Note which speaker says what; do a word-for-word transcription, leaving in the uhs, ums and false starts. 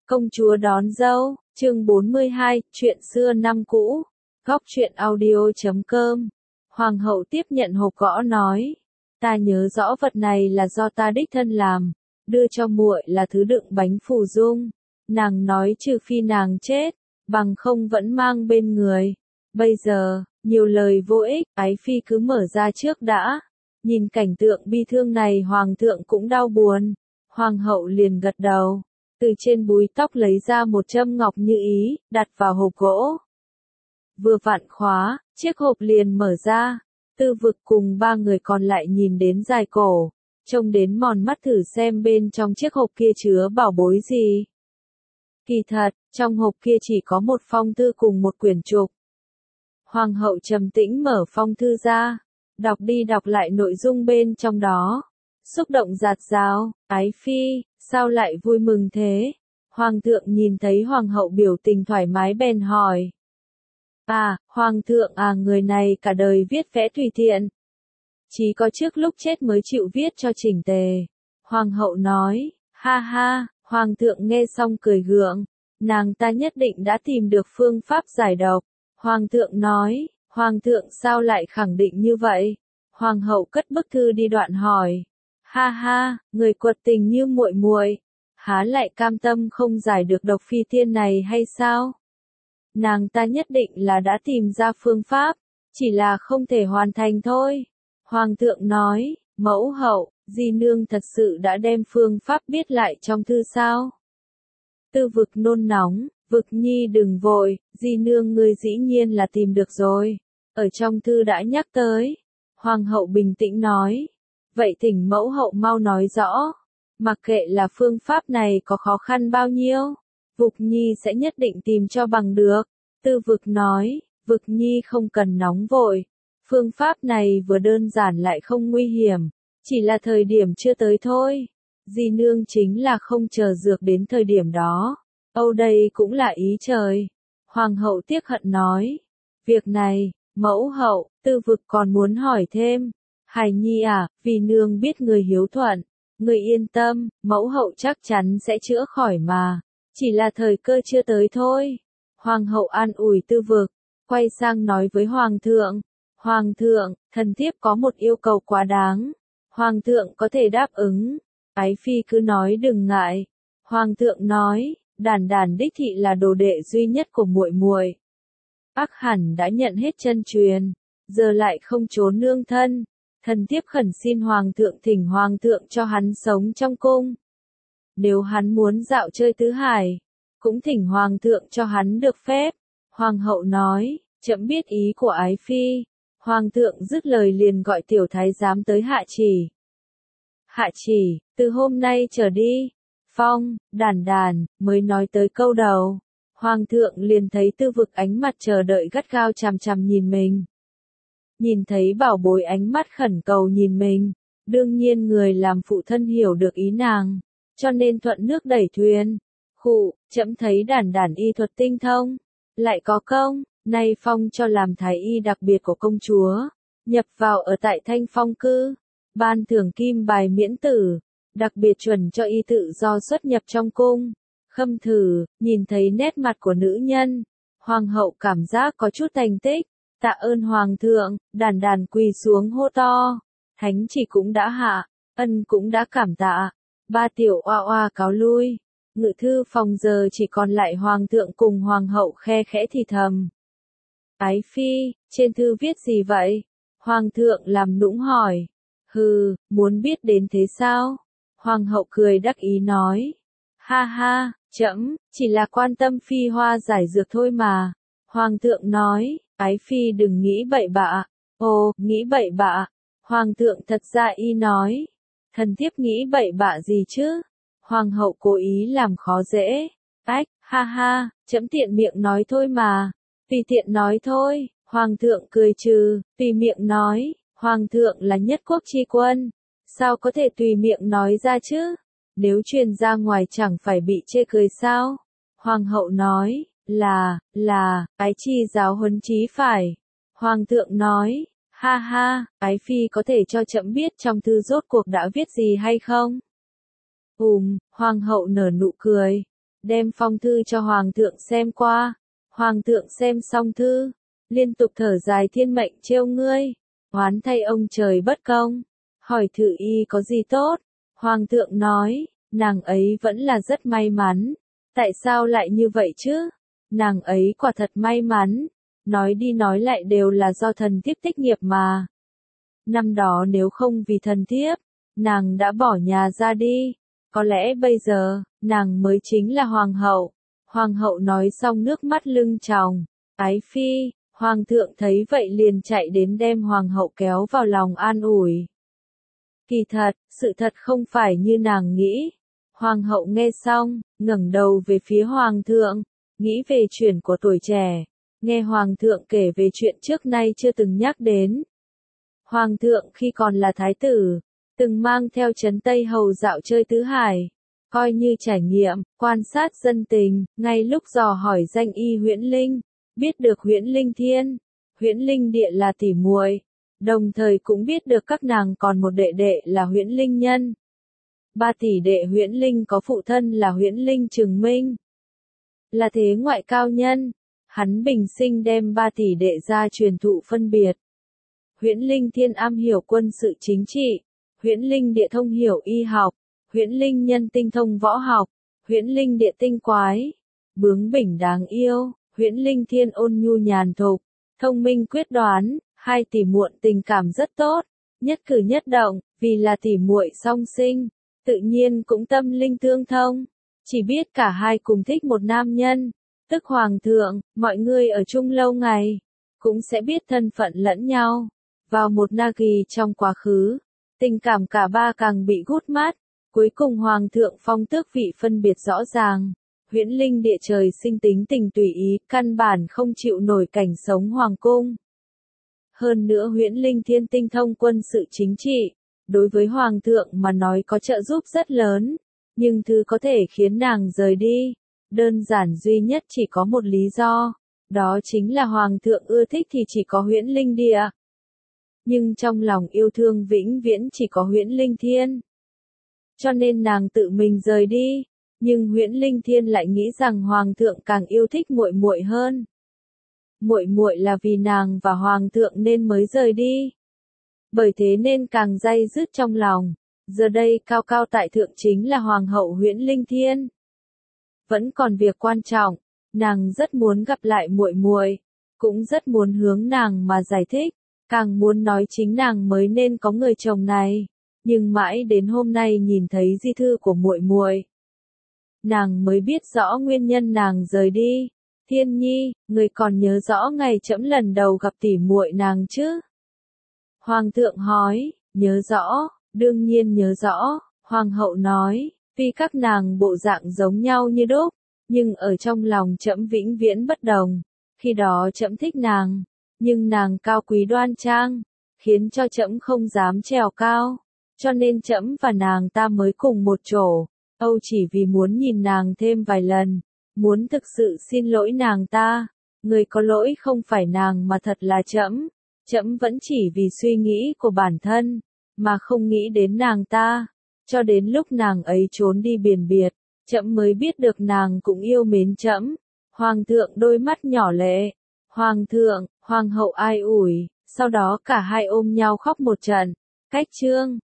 Speaker 1: Công chúa đón dâu, chương bốn mươi hai, chuyện xưa năm cũ. Góc truyện audio chấm com. Hoàng hậu tiếp nhận hộp gõ nói, ta nhớ rõ vật này là do ta đích thân làm, đưa cho muội là thứ đựng bánh phù dung. Nàng nói trừ phi nàng chết, bằng không vẫn mang bên người. Bây giờ, nhiều lời vô ích, ái phi cứ mở ra trước đã. Nhìn cảnh tượng bi thương này hoàng thượng cũng đau buồn. Hoàng hậu liền gật đầu. Từ trên búi tóc lấy ra một châm ngọc như ý, đặt vào hộp gỗ. Vừa vặn khóa, chiếc hộp liền mở ra. Tư Vực cùng ba người còn lại nhìn đến dài cổ, trông đến mòn mắt thử xem bên trong chiếc hộp kia chứa bảo bối gì. Kỳ thật, trong hộp kia chỉ có một phong thư cùng một quyển trục. Hoàng hậu trầm tĩnh mở phong thư ra, đọc đi đọc lại nội dung bên trong đó. Xúc động dạt dào, ái phi, sao lại vui mừng thế? Hoàng thượng nhìn thấy hoàng hậu biểu tình thoải mái bèn hỏi. À, hoàng thượng à, người này cả đời viết vẽ tùy tiện. Chỉ có trước lúc chết mới chịu viết cho chỉnh tề. Hoàng hậu nói, ha ha, hoàng thượng nghe xong cười gượng. Nàng ta nhất định đã tìm được phương pháp giải độc. Hoàng thượng nói, hoàng thượng sao lại khẳng định như vậy? Hoàng hậu cất bức thư đi đoạn hỏi. Ha ha, người quật tình như muội muội, há lại cam tâm không giải được độc phi tiên này hay sao? Nàng ta nhất định là đã tìm ra phương pháp, chỉ là không thể hoàn thành thôi. Hoàng thượng nói, mẫu hậu, di nương thật sự đã đem phương pháp viết lại trong thư sao? Tư Vực nôn nóng, Vực nhi đừng vội, di nương ngươi dĩ nhiên là tìm được rồi. Ở trong thư đã nhắc tới. Hoàng hậu bình tĩnh nói. Vậy thỉnh mẫu hậu mau nói rõ. Mặc kệ là phương pháp này có khó khăn bao nhiêu, Vực nhi sẽ nhất định tìm cho bằng được. Tư Vực nói, Vực nhi không cần nóng vội. Phương pháp này vừa đơn giản lại không nguy hiểm. Chỉ là thời điểm chưa tới thôi. Di nương chính là không chờ dược đến thời điểm đó. Âu đây cũng là ý trời. Hoàng hậu tiếc hận nói. Việc này, mẫu hậu, Tư Vực còn muốn hỏi thêm. Hài nhi à, vì nương biết người hiếu thuận. Người yên tâm, mẫu hậu chắc chắn sẽ chữa khỏi mà. Chỉ là thời cơ chưa tới thôi. Hoàng hậu an ủi Tư Vực, quay sang nói với Hoàng thượng. Hoàng thượng, thần thiếp có một yêu cầu quá đáng. Hoàng thượng có thể đáp ứng. Ái phi cứ nói đừng ngại. Hoàng thượng nói, Đản Đản đích thị là đồ đệ duy nhất của muội muội. Ác hẳn đã nhận hết chân truyền, giờ lại không trốn nương thân. Thần thiếp khẩn xin hoàng thượng thỉnh hoàng thượng cho hắn sống trong cung. Nếu hắn muốn dạo chơi tứ hải, cũng thỉnh hoàng thượng cho hắn được phép. Hoàng hậu nói, trẫm biết ý của ái phi. Hoàng thượng dứt lời liền gọi tiểu thái giám tới hạ chỉ. Hạ chỉ, từ hôm nay trở đi, Phong, Đản Đản, mới nói tới câu đầu. Hoàng thượng liền thấy Tư Vực ánh mặt chờ đợi gắt gao chằm chằm nhìn mình. Nhìn thấy bảo bối ánh mắt khẩn cầu nhìn mình, đương nhiên người làm phụ thân hiểu được ý nàng, cho nên thuận nước đẩy thuyền. Khụ, trẫm thấy Đản Đản y thuật tinh thông, lại có công, nay phong cho làm thái y đặc biệt của công chúa, nhập vào ở tại Thanh Phong cư, ban thưởng kim bài miễn tử, đặc biệt chuẩn cho y tự do xuất nhập trong cung. Khâm thử, nhìn thấy nét mặt của nữ nhân, hoàng hậu cảm giác có chút thành tích. Tạ ơn hoàng thượng, Đản Đản quỳ xuống hô to. Thánh chỉ cũng đã hạ, ân cũng đã cảm tạ. Ba tiểu oa oa cáo lui. Ngự thư phòng giờ chỉ còn lại hoàng thượng cùng hoàng hậu khe khẽ thì thầm. Ái phi, trên thư viết gì vậy? Hoàng thượng làm nũng hỏi. Hừ, muốn biết đến thế sao? Hoàng hậu cười đắc ý nói. Ha ha, trẫm chỉ là quan tâm phi hoa giải dược thôi mà. Hoàng thượng nói. Ái phi đừng nghĩ bậy bạ. Ồ, nghĩ bậy bạ. Hoàng thượng thật ra y nói. Thần thiếp nghĩ bậy bạ gì chứ? Hoàng hậu cố ý làm khó dễ. Ách, ha ha, trẫm tiện miệng nói thôi mà. Tùy tiện nói thôi. Hoàng thượng cười trừ, tùy miệng nói. Hoàng thượng là nhất quốc chi quân. Sao có thể tùy miệng nói ra chứ? Nếu truyền ra ngoài chẳng phải bị chê cười sao? Hoàng hậu nói. Là, là, ái chi giáo huấn chí phải. Hoàng thượng nói, ha ha, ái phi có thể cho trẫm biết trong thư rốt cuộc đã viết gì hay không? Ùm, hoàng hậu nở nụ cười. đem phong thư cho hoàng thượng xem qua. Hoàng thượng xem xong thư, liên tục thở dài thiên mệnh trêu ngươi, oán thay ông trời bất công, hỏi Thự Y có gì tốt. Hoàng thượng nói, nàng ấy vẫn là rất may mắn. Tại sao lại như vậy chứ? Nàng ấy quả thật may mắn, nói đi nói lại đều là do thần thiếp tích nghiệp mà. Năm đó nếu không vì thần thiếp, nàng đã bỏ nhà ra đi, có lẽ bây giờ, nàng mới chính là hoàng hậu. Hoàng hậu nói xong nước mắt lưng tròng, ái phi, hoàng thượng thấy vậy liền chạy đến đem hoàng hậu kéo vào lòng an ủi. Kỳ thật, sự thật không phải như nàng nghĩ. Hoàng hậu nghe xong, ngẩng đầu về phía hoàng thượng, nghĩ về chuyện của tuổi trẻ, nghe hoàng thượng kể về chuyện trước nay chưa từng nhắc đến. Hoàng thượng khi còn là thái tử, từng mang theo trấn Tây Hầu dạo chơi tứ hải, coi như trải nghiệm, quan sát dân tình, ngay lúc dò hỏi danh y Huyễn Linh, biết được Huyễn Linh Thiên, Huyễn Linh Địa là tỷ muội, đồng thời cũng biết được các nàng còn một đệ đệ là Huyễn Linh Nhân. Ba tỷ đệ Huyễn Linh có phụ thân là Huyễn Linh Trừng Minh, là thế ngoại cao nhân, hắn bình sinh đem ba tỷ đệ ra truyền thụ phân biệt. Huyễn Linh Thiên am hiểu quân sự chính trị, Huyễn Linh Địa thông hiểu y học, Huyễn Linh Nhân tinh thông võ học, Huyễn Linh Địa tinh quái, bướng bỉnh đáng yêu, Huyễn Linh Thiên ôn nhu nhàn thục, thông minh quyết đoán, hai tỷ muội tình cảm rất tốt, nhất cử nhất động, vì là tỷ muội song sinh, tự nhiên cũng tâm linh tương thông, chỉ biết cả hai cùng thích một nam nhân, tức hoàng thượng, mọi người ở chung lâu ngày, cũng sẽ biết thân phận lẫn nhau. Vào một na kỳ trong quá khứ, tình cảm cả ba càng bị gút mát, cuối cùng hoàng thượng phong tước vị phân biệt rõ ràng. Huyễn Linh Địa trời sinh tính tình tùy ý, căn bản không chịu nổi cảnh sống hoàng cung. Hơn nữa Huyễn Linh Thiên tinh thông quân sự chính trị, đối với hoàng thượng mà nói có trợ giúp rất lớn, nhưng thứ có thể khiến nàng rời đi, đơn giản duy nhất chỉ có một lý do, đó chính là hoàng thượng ưa thích thì chỉ có Huyễn Linh Địa. Nhưng trong lòng yêu thương vĩnh viễn chỉ có Huyễn Linh Thiên. Cho nên nàng tự mình rời đi, nhưng Huyễn Linh Thiên lại nghĩ rằng hoàng thượng càng yêu thích muội muội hơn. Muội muội là vì nàng và hoàng thượng nên mới rời đi. Bởi thế nên càng day dứt trong lòng. Giờ đây cao cao tại thượng chính là hoàng hậu Huyễn Linh Thiên. Vẫn còn việc quan trọng, nàng rất muốn gặp lại muội muội, cũng rất muốn hướng nàng mà giải thích. Càng muốn nói chính nàng mới nên có người chồng này, nhưng mãi đến hôm nay nhìn thấy di thư của muội muội, nàng mới biết rõ nguyên nhân nàng rời đi. Thiên Nhi, người còn nhớ rõ ngày trẫm lần đầu gặp tỷ muội nàng chứ? Hoàng thượng hỏi, nhớ rõ, đương nhiên nhớ rõ, hoàng hậu nói, vì các nàng bộ dạng giống nhau như đúc, nhưng ở trong lòng trẫm vĩnh viễn bất đồng. Khi đó trẫm thích nàng, nhưng nàng cao quý đoan trang, khiến cho trẫm không dám trèo cao, cho nên trẫm và nàng ta mới cùng một chỗ, âu chỉ vì muốn nhìn nàng thêm vài lần, muốn thực sự xin lỗi nàng ta, người có lỗi không phải nàng mà thật là trẫm, trẫm vẫn chỉ vì suy nghĩ của bản thân, mà không nghĩ đến nàng ta, cho đến lúc nàng ấy trốn đi biển biệt, trẫm mới biết được nàng cũng yêu mến trẫm. Hoàng thượng đôi mắt nhỏ lệ, hoàng thượng, hoàng hậu ai ủi, sau đó cả hai ôm nhau khóc một trận. Cách chương